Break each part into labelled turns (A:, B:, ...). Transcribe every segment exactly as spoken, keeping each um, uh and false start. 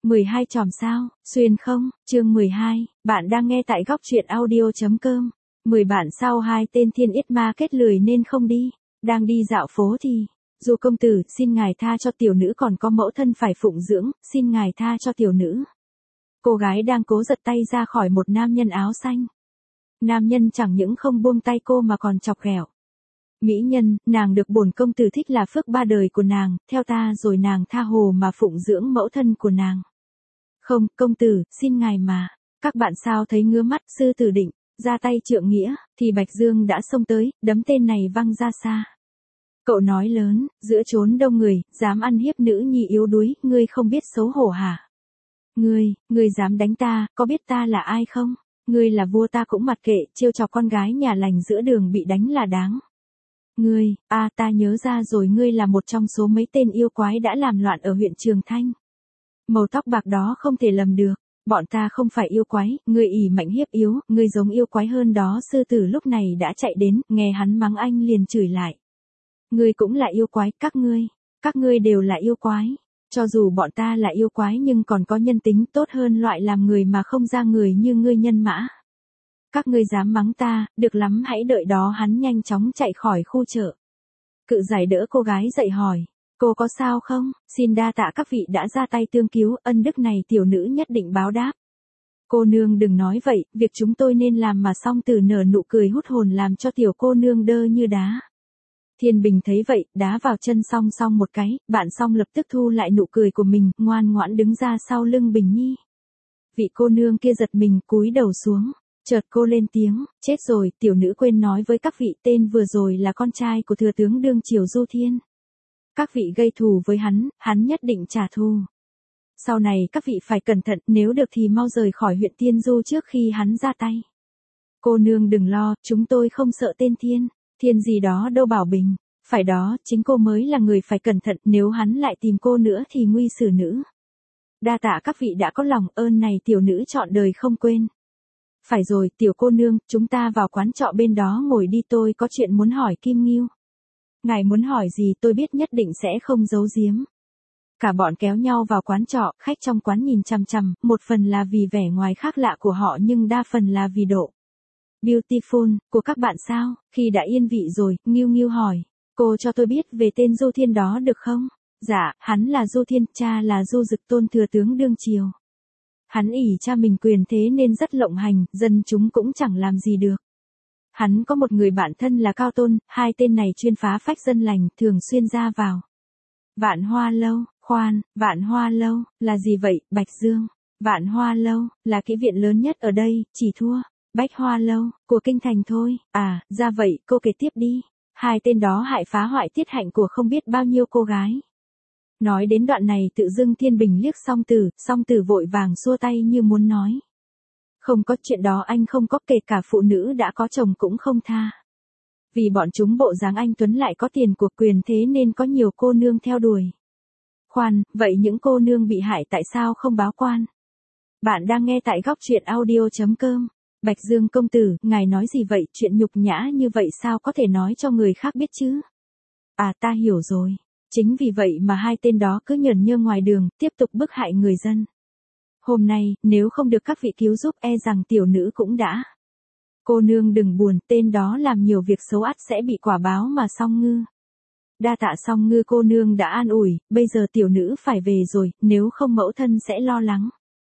A: mười hai chòm sao, xuyên không, chương mười hai, bạn đang nghe tại góc truyện audio.com. mười bạn sau hai tên thiên yết ma kết lười nên không đi, đang đi dạo phố thì, dù công tử, xin ngài tha cho tiểu nữ còn có mẫu thân phải phụng dưỡng, xin ngài tha cho tiểu nữ. Cô gái đang cố giật tay ra khỏi một nam nhân áo xanh. Nam nhân chẳng những không buông tay cô mà còn chọc ghẹo. Mỹ nhân, nàng được bổn công tử thích là phước ba đời của nàng, theo ta rồi nàng tha hồ mà phụng dưỡng mẫu thân của nàng. Không, công tử, xin ngài mà. Các bạn sao thấy ngứa mắt, sư tử định ra tay trượng nghĩa, thì Bạch Dương đã xông tới, đấm tên này văng ra xa. Cậu nói lớn, giữa chốn đông người, dám ăn hiếp nữ nhi yếu đuối, ngươi không biết xấu hổ hả? Ngươi, ngươi dám đánh ta, có biết ta là ai không? Ngươi là vua ta cũng mặc kệ, trêu chọc con gái nhà lành giữa đường bị đánh là đáng. Ngươi, a à, ta nhớ ra rồi, ngươi là một trong số mấy tên yêu quái đã làm loạn ở huyện Trường Thanh. Màu tóc bạc đó không thể lầm được, bọn ta không phải yêu quái, ngươi ỷ mạnh hiếp yếu, ngươi giống yêu quái hơn đó. Sư tử lúc này đã chạy đến, nghe hắn mắng anh liền chửi lại. Ngươi cũng là yêu quái, các ngươi, các ngươi đều là yêu quái. Cho dù bọn ta là yêu quái nhưng còn có nhân tính tốt hơn loại làm người mà không ra người như ngươi nhân mã. Các ngươi dám mắng ta, được lắm, hãy đợi đó. Hắn nhanh chóng chạy khỏi khu chợ. Cự giải đỡ cô gái dậy hỏi, cô có sao không? Xin đa tạ các vị đã ra tay tương cứu, ân đức này tiểu nữ nhất định báo đáp. Cô nương đừng nói vậy, việc chúng tôi nên làm mà. Song Tử nở nụ cười hút hồn làm cho tiểu cô nương đơ như đá. Thiên Bình thấy vậy, đá vào chân Song Song một cái, bạn Song lập tức thu lại nụ cười của mình, ngoan ngoãn đứng ra sau lưng Bình Nhi. Vị cô nương kia giật mình, cúi đầu xuống. Chợt cô lên tiếng, chết rồi, tiểu nữ quên nói với các vị, tên vừa rồi là con trai của thừa tướng đương triều Du Thiên. Các vị gây thù với hắn, hắn nhất định trả thù. Sau này các vị phải cẩn thận, nếu được thì mau rời khỏi huyện Tiên Du trước khi hắn ra tay. Cô nương đừng lo, chúng tôi không sợ tên Thiên, Thiên gì đó đâu Bảo Bình. Phải đó, chính cô mới là người phải cẩn thận, nếu hắn lại tìm cô nữa thì nguy xử nữ. Đa tạ các vị đã có lòng, ơn này tiểu nữ trọn đời không quên. Phải rồi, tiểu cô nương, chúng ta vào quán trọ bên đó ngồi đi, tôi có chuyện muốn hỏi Kim Ngưu. Ngài muốn hỏi gì tôi biết nhất định sẽ không giấu giếm. Cả bọn kéo nhau vào quán trọ, khách trong quán nhìn chằm chằm, một phần là vì vẻ ngoài khác lạ của họ nhưng đa phần là vì độ beautiful của các bạn sao. Khi đã yên vị rồi, Ngưu Ngưu hỏi, cô cho tôi biết về tên Du Thiên đó được không? Dạ, hắn là Du Thiên, cha là Du Dực Tôn thừa tướng đương triều. Hắn ỷ cha mình quyền thế nên rất lộng hành, dân chúng cũng chẳng làm gì được. Hắn có một người bạn thân là Cao Tôn, hai tên này chuyên phá phách dân lành, thường xuyên ra vào Vạn Hoa Lâu. Khoan, Vạn Hoa Lâu là gì vậy, Bạch Dương? Vạn Hoa Lâu là cái viện lớn nhất ở đây, chỉ thua Bách Hoa Lâu của kinh thành thôi. À, ra vậy, cô kể tiếp đi. Hai tên đó hại phá hoại tiết hạnh của không biết bao nhiêu cô gái. Nói đến đoạn này tự dưng Thiên Bình liếc Song Tử, Song Tử vội vàng xua tay như muốn nói. Không có chuyện đó, anh không có, kể cả phụ nữ đã có chồng cũng không tha. Vì bọn chúng bộ dáng anh Tuấn lại có tiền của quyền thế nên có nhiều cô nương theo đuổi. Khoan, vậy những cô nương bị hại tại sao không báo quan? Bạn đang nghe tại góc truyện audio.com. Bạch Dương công tử, ngài nói gì vậy, chuyện nhục nhã như vậy sao có thể nói cho người khác biết chứ? À, ta hiểu rồi. Chính vì vậy mà hai tên đó cứ nhởn nhơ ngoài đường, tiếp tục bức hại người dân. Hôm nay, nếu không được các vị cứu giúp e rằng tiểu nữ cũng đã. Cô nương đừng buồn, tên đó làm nhiều việc xấu ắt sẽ bị quả báo mà. Song Ngư. Đa tạ Song Ngư cô nương đã an ủi, bây giờ tiểu nữ phải về rồi, nếu không mẫu thân sẽ lo lắng.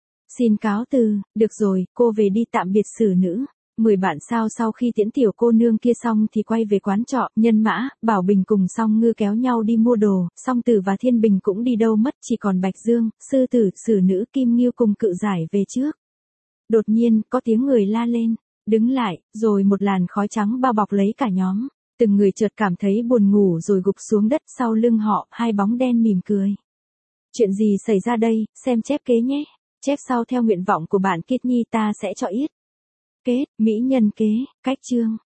A: Xin cáo từ, được rồi, cô về đi, tạm biệt xử nữ. Mười bạn sao sau khi tiễn tiểu cô nương kia xong thì quay về quán trọ, Nhân Mã, Bảo Bình cùng Song Ngư kéo nhau đi mua đồ, Song Tử và Thiên Bình cũng đi đâu mất, chỉ còn Bạch Dương, sư tử, xử nữ, Kim Ngưu cùng cự giải về trước. Đột nhiên, có tiếng người la lên, đứng lại, rồi một làn khói trắng bao bọc lấy cả nhóm. Từng người chợt cảm thấy buồn ngủ rồi gục xuống đất, sau lưng họ, hai bóng đen mỉm cười. Chuyện gì xảy ra đây, xem chép kế nhé. Chép sau theo nguyện vọng của bạn Kit Nhi, ta sẽ cho ít. Kết, mỹ nhân kế, cách chương.